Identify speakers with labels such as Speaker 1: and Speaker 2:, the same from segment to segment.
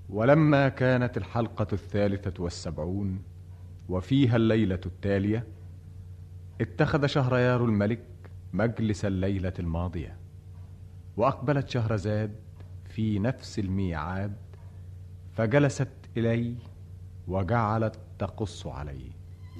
Speaker 1: ولما كانت الحلقة 73 وفيها الليلة التالية، اتخذ شهريار الملك مجلس الليلة الماضية، وأقبلت شهرزاد في نفس الميعاد، فجلست إليه وجعلت تقص عليه.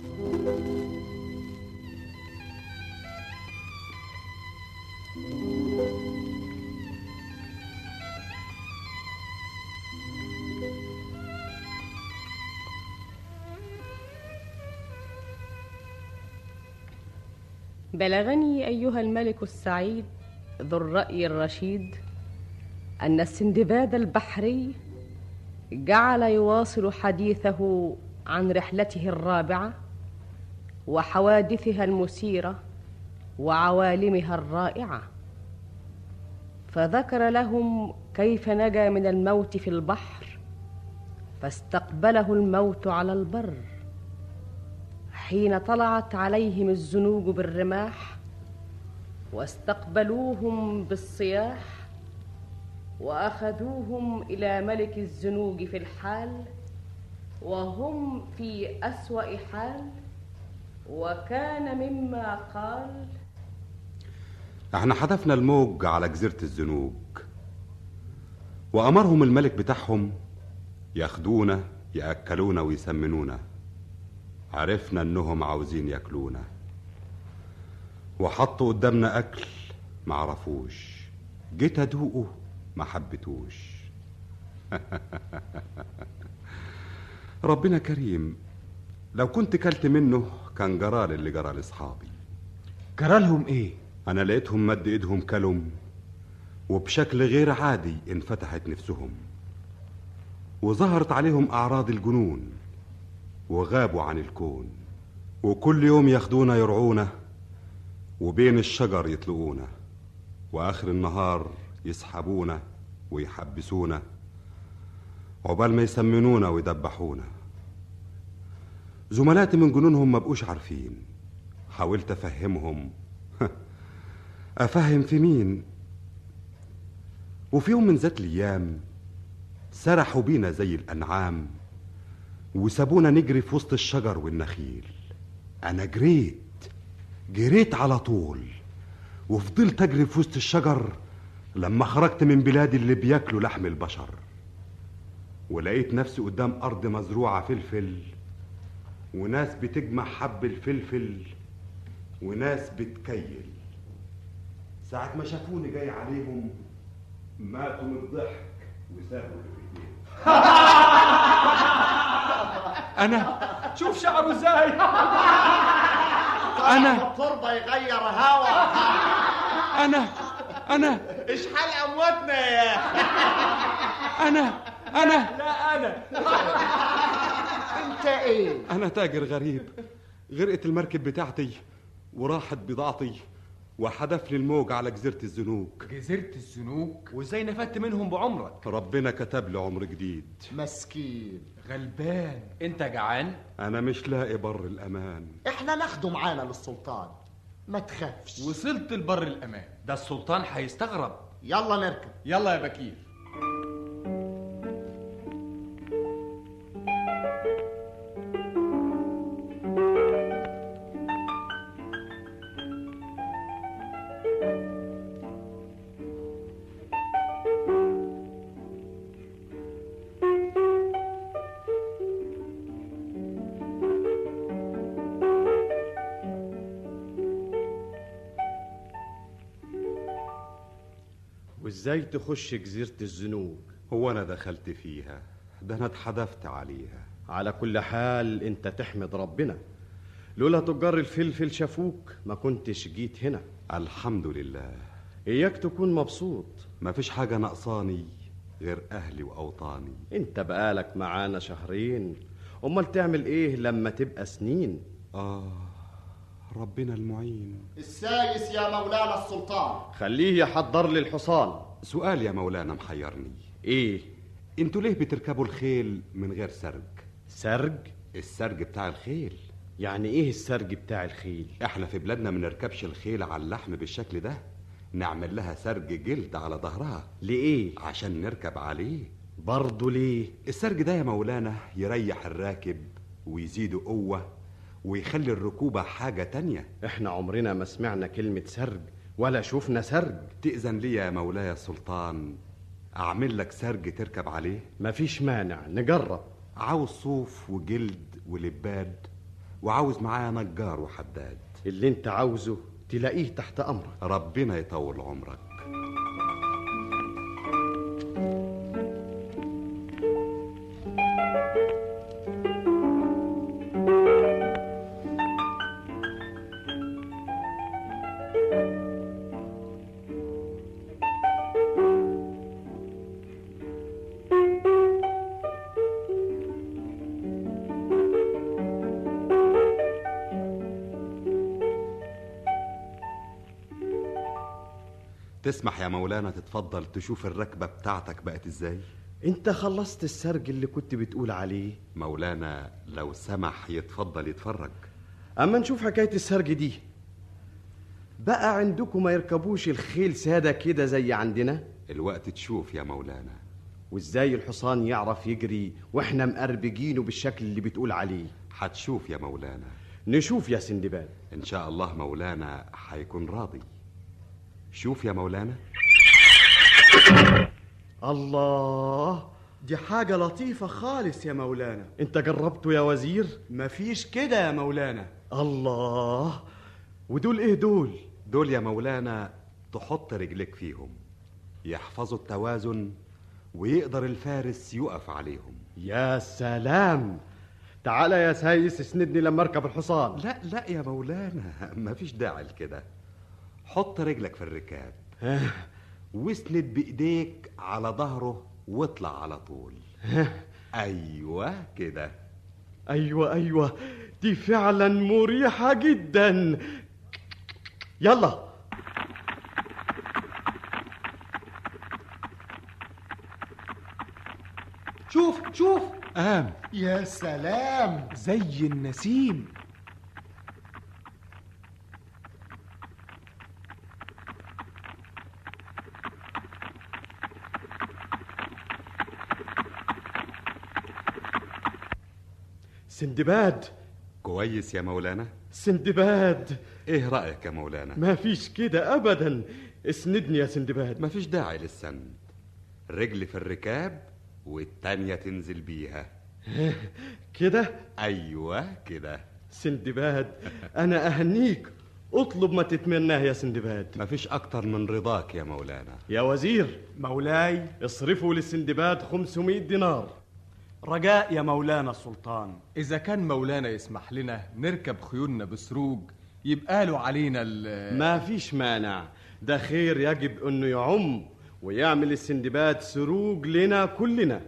Speaker 2: بلغني أيها الملك السعيد ذو الرأي الرشيد أن السندباد البحري جعل يواصل حديثه عن رحلته الرابعة وحوادثها المثيرة وعوالمها الرائعة، فذكر لهم كيف نجا من الموت في البحر فاستقبله الموت على البر حين طلعت عليهم الزنوج بالرماح واستقبلوهم بالصياح وأخذوهم إلى ملك الزنوج في الحال وهم في أسوأ حال، وكان مما قال:
Speaker 3: احنا حدفنا الموج على جزيرة الزنوج، وأمرهم الملك بتاعهم ياخدونا يأكلونا ويسمنونا. عرفنا انهم عاوزين ياكلونا، وحطوا قدامنا اكل ما عرفوش، جيت ادوقه ما حبتوش. ربنا كريم، لو كنت كلت منه كان جرال اللي جرى لاصحابي.
Speaker 1: جرالهم ايه؟
Speaker 3: انا لقيتهم مد ايدهم كلم، وبشكل غير عادي انفتحت نفسهم، وظهرت عليهم اعراض الجنون، وغابوا عن الكون، وكل يوم ياخدونا يرعونا، وبين الشجر يطلقونا، واخر النهار يسحبونا ويحبسونا عقبال ما يسمنونا ويدبحونا. زملاتي من جنونهم ما بقوش عارفين. حاولت افهمهم افهم في مين. وفي يوم من ذات الايام سرحوا بينا زي الانعام، وسابونا نجري في وسط الشجر والنخيل. انا جريت على طول، وفضلت اجري في وسط الشجر لما خرجت من بلاد اللي بياكلوا لحم البشر، ولقيت نفسي قدام ارض مزروعة فلفل، وناس بتجمع حب الفلفل، وناس بتكيل. ساعة ما شافوني جاي عليهم ماتوا من الضحك وسابوا اللي في ايديهم.
Speaker 1: انا شوف شعره ازاي.
Speaker 4: انا التربه يغير هوا.
Speaker 1: انا
Speaker 4: ايش حال امواتنا يا
Speaker 1: انا
Speaker 4: لا انا انت ايه؟
Speaker 3: انا تاجر غريب، غرقت المركب بتاعتي وراحت بضاعتي، وحدف لي الموج على جزيرة الزنوج.
Speaker 1: جزيرة الزنوج؟
Speaker 5: وازاي نفدت منهم بعمرك؟
Speaker 3: ربنا كتب لي عمر جديد.
Speaker 4: مسكين
Speaker 1: غلبان.
Speaker 5: انت جعان؟
Speaker 3: انا مش لاقي بر الامان.
Speaker 4: احنا ناخده معانا للسلطان، ما تخافش.
Speaker 1: وصلت لبر الامان.
Speaker 5: ده السلطان هيستغرب.
Speaker 4: يلا نركب.
Speaker 1: يلا يا بكير.
Speaker 6: وازاي تخش جزيرة الزنوج؟
Speaker 3: هو انا دخلت فيها؟ ده انا اتحدفت عليها.
Speaker 6: على كل حال انت تحمد ربنا، لولا تجار الفلفل شافوك ما كنتش جيت هنا.
Speaker 3: الحمد لله.
Speaker 6: اياك تكون مبسوط.
Speaker 3: مفيش حاجة ناقصاني غير اهلي واوطاني.
Speaker 6: انت بقالك معانا شهرين، امال تعمل ايه لما تبقى سنين؟
Speaker 3: ربنا المعين.
Speaker 4: السايس يا مولانا السلطان.
Speaker 6: خليه يحضر لي الحصان.
Speaker 3: سؤال يا مولانا محيرني.
Speaker 6: ايه؟
Speaker 3: انتوا ليه بتركبوا الخيل من غير سرج؟
Speaker 6: سرج؟
Speaker 3: السرج بتاع الخيل.
Speaker 6: يعني ايه السرج بتاع الخيل؟
Speaker 3: احنا في بلادنا ما نركبش الخيل على اللحم بالشكل ده، نعمل لها سرج جلد على ظهرها.
Speaker 6: لإيه؟
Speaker 3: عشان نركب عليه.
Speaker 6: برضه ليه؟
Speaker 3: السرج ده يا مولانا يريح الراكب ويزيده قوة ويخلي الركوبة حاجة تانية.
Speaker 6: احنا عمرنا ما سمعنا كلمة سرج ولا شوفنا سرج.
Speaker 3: تأذن لي يا مولاي السلطان أعمل لك سرج تركب عليه؟
Speaker 6: مفيش مانع، نجرب.
Speaker 3: عاوز صوف وجلد ولباد، وعاوز معاه نجار وحداد.
Speaker 6: اللي انت عاوزه تلاقيه تحت أمرك.
Speaker 3: ربنا يطول عمرك. تسمح يا مولانا تتفضل تشوف الركبة بتاعتك بقت ازاي؟
Speaker 6: انت خلصت السرج اللي كنت بتقول عليه؟
Speaker 3: مولانا لو سمح يتفضل يتفرج.
Speaker 6: اما نشوف حكاية السرج دي. بقى عندكم ما يركبوش الخيل سادة كده زي عندنا؟
Speaker 3: الوقت تشوف يا مولانا.
Speaker 6: وازاي الحصان يعرف يجري واحنا مقربجينه بالشكل اللي بتقول عليه؟
Speaker 3: هتشوف يا مولانا.
Speaker 6: نشوف يا سندباد.
Speaker 3: ان شاء الله مولانا هيكون راضي. شوف يا مولانا.
Speaker 6: الله،
Speaker 7: دي حاجة لطيفة خالص يا مولانا.
Speaker 6: انت جربته يا وزير؟
Speaker 7: مفيش كده يا مولانا.
Speaker 6: الله، ودول ايه دول؟
Speaker 3: دول يا مولانا تحط رجلك فيهم يحفظوا التوازن ويقدر الفارس يقف عليهم.
Speaker 6: يا سلام، تعال يا سايس اسندني لما اركب الحصان.
Speaker 3: لا يا مولانا مفيش داعي لكده. حط رجلك في الركاب واسند بايديك على ظهره واطلع على طول. ايوه كده.
Speaker 6: ايوه دي فعلا مريحة جدا. يلا.
Speaker 1: شوف
Speaker 5: قام
Speaker 4: يا سلام،
Speaker 1: زي النسيم.
Speaker 6: سندباد.
Speaker 3: كويس يا مولانا.
Speaker 6: سندباد،
Speaker 3: ايه رأيك يا مولانا؟
Speaker 6: ما فيش كده ابدا. اسندني يا سندباد.
Speaker 3: مفيش داعي للسند. رجل في الركاب والتانية تنزل بيها
Speaker 6: كده.
Speaker 3: ايوه كده.
Speaker 6: سندباد، انا اهنيك. اطلب ما تتمناه يا سندباد.
Speaker 3: مفيش اكتر من رضاك يا مولانا.
Speaker 6: يا وزير،
Speaker 7: مولاي،
Speaker 6: اصرفوا للسندباد 500 دينار.
Speaker 7: رجاء يا مولانا السلطان.
Speaker 1: إذا كان مولانا يسمح لنا نركب خيولنا بسروج يبقى له علينا
Speaker 6: ما فيش مانع، ده خير يجب انه يعم ويعمل السندباد سروج لنا كلنا.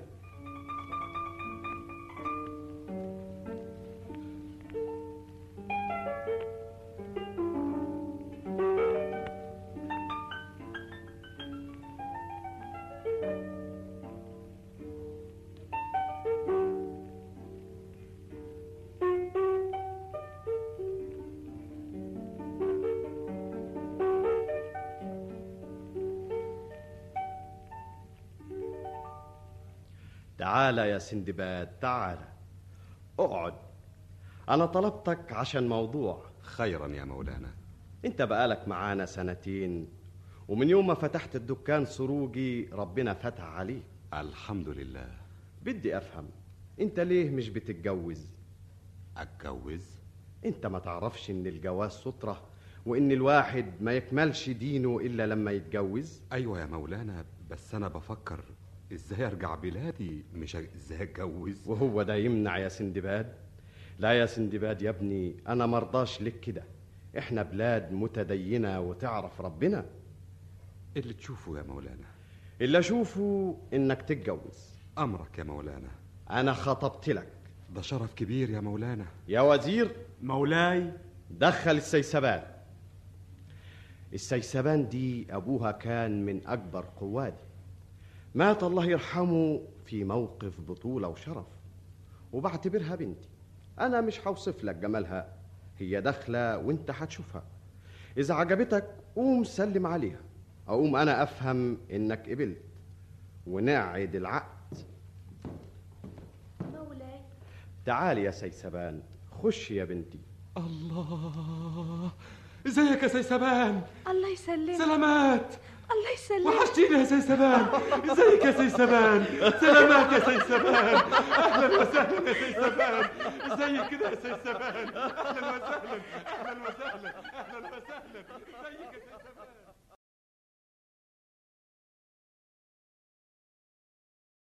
Speaker 6: تعال يا سندباد، تعال اقعد. انا طلبتك عشان موضوع.
Speaker 3: خيرا يا مولانا.
Speaker 6: انت بقالك معانا 2 ومن يوم ما فتحت الدكان سروجي ربنا فتح عليك.
Speaker 3: الحمد لله.
Speaker 6: بدي افهم، انت ليه مش بتتجوز؟
Speaker 3: اتجوز؟
Speaker 6: انت ما تعرفش ان الجواز سترة وان الواحد ما يكملش دينه الا لما يتجوز؟
Speaker 3: ايوه يا مولانا، بس انا بفكر ازاي ارجع بلادي مش ازاي اتجوز.
Speaker 6: وهو ده يمنع يا سندباد؟ لا يا سندباد يا ابني، انا مرضاش لك كده. احنا بلاد متدينة وتعرف ربنا.
Speaker 3: اللي تشوفه يا مولانا.
Speaker 6: اللي اشوفه انك تتجوز.
Speaker 3: امرك يا مولانا.
Speaker 6: انا خطبت لك.
Speaker 3: ده شرف كبير يا مولانا.
Speaker 6: يا وزير.
Speaker 7: مولاي.
Speaker 6: دخل السيسبان. السيسبان دي ابوها كان من اكبر قوادي، مات الله يرحمه في موقف بطولة وشرف، وبعتبرها بنتي. انا مش هوصف لك جمالها، هي داخله وانت هتشوفها. اذا عجبتك قوم سلم عليها، اقوم انا افهم انك قبلت ونعد العقد تعالي يا سيسبان، خش يا بنتي.
Speaker 1: الله، ازيك يا سيسبان؟
Speaker 8: الله يسلمك.
Speaker 1: سلامات.
Speaker 8: الله يسلمك.
Speaker 1: وحشتيني يا سيسبان. ازيك يا سيسبان؟ سلامات يا سيسبان. اهلا وسهلا يا سيسبان. ازيك كده يا سيسبان؟ اهلا وسهلا اهلا وسهلا اهلا وسهلا. ازيك يا سيسبان؟